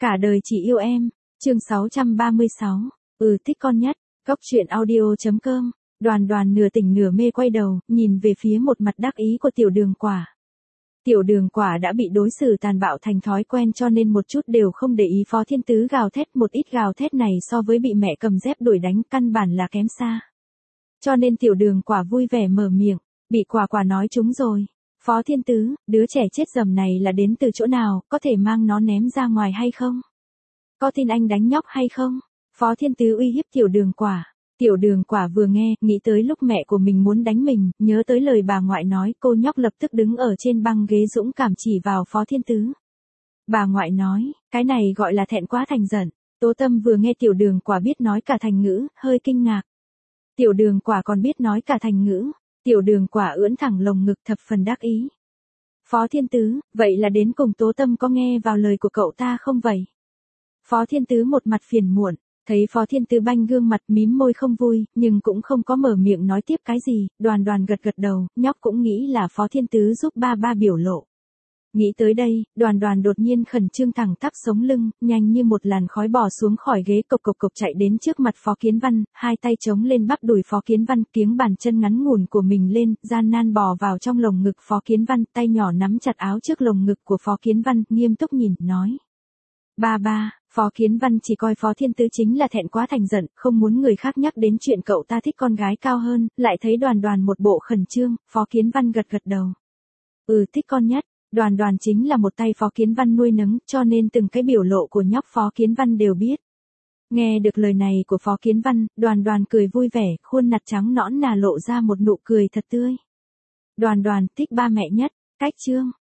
Cả đời chỉ yêu em, chương 636, thích con nhất, góc truyện audio.com, Đoàn Đoàn nửa tỉnh nửa mê quay đầu, nhìn về phía một mặt đắc ý của tiểu đường quả. Tiểu đường quả đã bị đối xử tàn bạo thành thói quen cho nên một chút đều không để ý Phó Thiên Tứ gào thét, một ít gào thét này so với bị mẹ cầm dép đuổi đánh căn bản là kém xa. Cho nên tiểu đường quả vui vẻ mở miệng, bị quả quả nói trúng rồi. Phó Thiên Tứ, đứa trẻ chết dầm này là đến từ chỗ nào, có thể mang nó ném ra ngoài hay không? Có tin anh đánh nhóc hay không? Phó Thiên Tứ uy hiếp tiểu đường quả. Tiểu đường quả vừa nghe, nghĩ tới lúc mẹ của mình muốn đánh mình, nhớ tới lời bà ngoại nói, cô nhóc lập tức đứng ở trên băng ghế dũng cảm chỉ vào Phó Thiên Tứ. Bà ngoại nói, cái này gọi là thẹn quá thành giận. Tố Tâm vừa nghe tiểu đường quả biết nói cả thành ngữ, hơi kinh ngạc. Tiểu đường quả còn biết nói cả thành ngữ. Tiểu đường quả ưỡn thẳng lồng ngực thập phần đắc ý. Phó Thiên Tứ, vậy là đến cùng Tố Tâm có nghe vào lời của cậu ta không vậy? Phó Thiên Tứ một mặt phiền muộn, thấy Phó Thiên Tứ banh gương mặt mím môi không vui, nhưng cũng không có mở miệng nói tiếp cái gì, Đoàn Đoàn gật gật đầu, nhóc cũng nghĩ là Phó Thiên Tứ giúp ba biểu lộ. Nghĩ tới đây, Đoàn Đoàn đột nhiên khẩn trương thẳng tắp sống lưng, nhanh như một làn khói bò xuống khỏi ghế cộc cộc cộc chạy đến trước mặt Phó Kiến Văn, hai tay chống lên bắp đùi Phó Kiến Văn, kiếng bàn chân ngắn ngủn của mình lên, gian nan bò vào trong lồng ngực Phó Kiến Văn, tay nhỏ nắm chặt áo trước lồng ngực của Phó Kiến Văn, nghiêm túc nhìn, nói. Ba, Phó Kiến Văn chỉ coi Phó Thiên Tứ chính là thẹn quá thành giận, không muốn người khác nhắc đến chuyện cậu ta thích con gái cao hơn, lại thấy Đoàn Đoàn một bộ khẩn trương, Phó Kiến Văn gật gật đầu. Thích con nhất. Đoàn Đoàn chính là một tay Phó Kiến Văn nuôi nấng, cho nên từng cái biểu lộ của nhóc Phó Kiến Văn đều biết. Nghe được lời này của Phó Kiến Văn, Đoàn Đoàn cười vui vẻ, khuôn mặt trắng nõn nà lộ ra một nụ cười thật tươi. Đoàn Đoàn thích ba mẹ nhất, cách chương.